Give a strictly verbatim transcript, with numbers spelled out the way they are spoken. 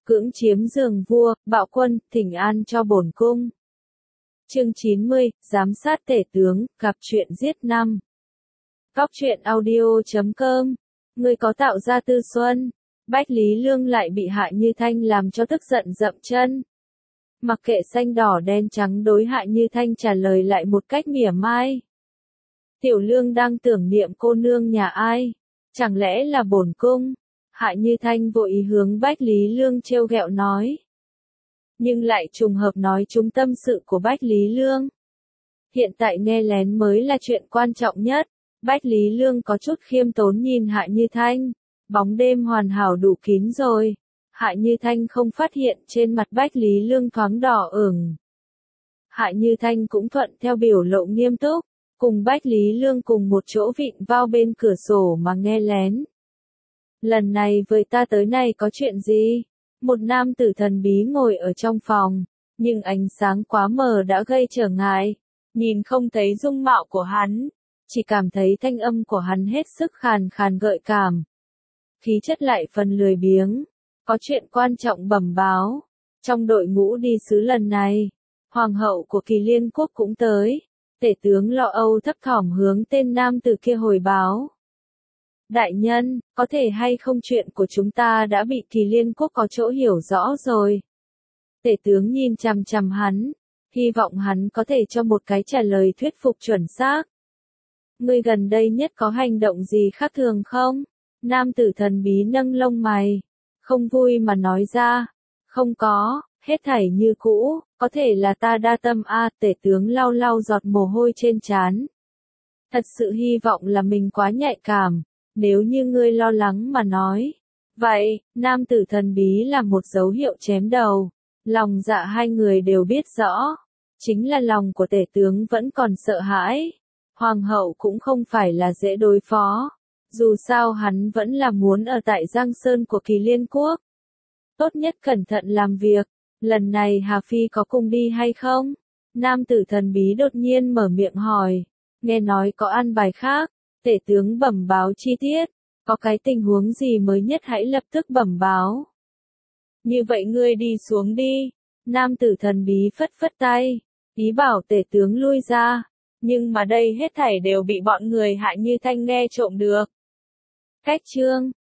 cưỡng chiếm giường vua, bạo quân, thỉnh an cho bổn cung. Chương chín mươi, giám sát tể tướng, gặp chuyện giết năm. Góc truyện audio chấm com. Người có tạo ra tư xuân. Bách Lý Lương lại bị Hạ Như Thanh làm cho tức giận dậm chân. Mặc kệ xanh đỏ đen trắng đối Hạ Như Thanh trả lời lại một cách mỉa mai. Tiểu Lương đang tưởng niệm cô nương nhà ai? Chẳng lẽ là bổn cung? Hạ Như Thanh vội hướng Bách Lý Lương trêu ghẹo nói. Nhưng lại trùng hợp nói trúng tâm sự của Bách Lý Lương. Hiện tại nghe lén mới là chuyện quan trọng nhất. Bách Lý Lương có chút khiêm tốn nhìn Hạ Như Thanh. Bóng đêm hoàn hảo đủ kín rồi. Hạ Như Thanh không phát hiện trên mặt Bách Lý Lương thoáng đỏ ửng. Hạ Như Thanh cũng thuận theo biểu lộ nghiêm túc, cùng Bách Lý Lương cùng một chỗ vịn vào bên cửa sổ mà nghe lén. Lần này với ta tới này có chuyện gì? Một nam tử thần bí ngồi ở trong phòng, nhưng ánh sáng quá mờ đã gây trở ngại, nhìn không thấy dung mạo của hắn, chỉ cảm thấy thanh âm của hắn hết sức khàn khàn gợi cảm. Khí chất lại phần lười biếng, có chuyện quan trọng bẩm báo. Trong đội ngũ đi sứ lần này, hoàng hậu của Kỳ Liên quốc cũng tới. Tể tướng Lo Âu thấp thỏm hướng tên nam tử kia hồi báo. Đại nhân, có thể hay không chuyện của chúng ta đã bị Kỳ Liên quốc có chỗ hiểu rõ rồi. Tể tướng nhìn chằm chằm hắn, hy vọng hắn có thể cho một cái trả lời thuyết phục chuẩn xác. Ngươi gần đây nhất có hành động gì khác thường không? Nam tử thần bí nâng lông mày, không vui mà nói ra. Không có, hết thảy như cũ, có thể là ta đa tâm a. À, tể tướng lau lau giọt mồ hôi trên trán. Thật sự hy vọng là mình quá nhạy cảm, nếu như ngươi lo lắng mà nói. Vậy, nam tử thần bí là một dấu hiệu chém đầu. Lòng dạ hai người đều biết rõ, chính là lòng của tể tướng vẫn còn sợ hãi. Hoàng hậu cũng không phải là dễ đối phó. Dù sao hắn vẫn là muốn ở tại Giang Sơn của Kỳ Liên quốc. Tốt nhất cẩn thận làm việc, lần này Hà Phi có cùng đi hay không? Nam tử thần bí đột nhiên mở miệng hỏi, nghe nói có an bài khác, tể tướng bẩm báo chi tiết, có cái tình huống gì mới nhất hãy lập tức bẩm báo. Như vậy ngươi đi xuống đi, nam tử thần bí phất phất tay, ý bảo tể tướng lui ra, nhưng mà đây hết thảy đều bị bọn người Hạ Như Thanh nghe trộm được. Cách chương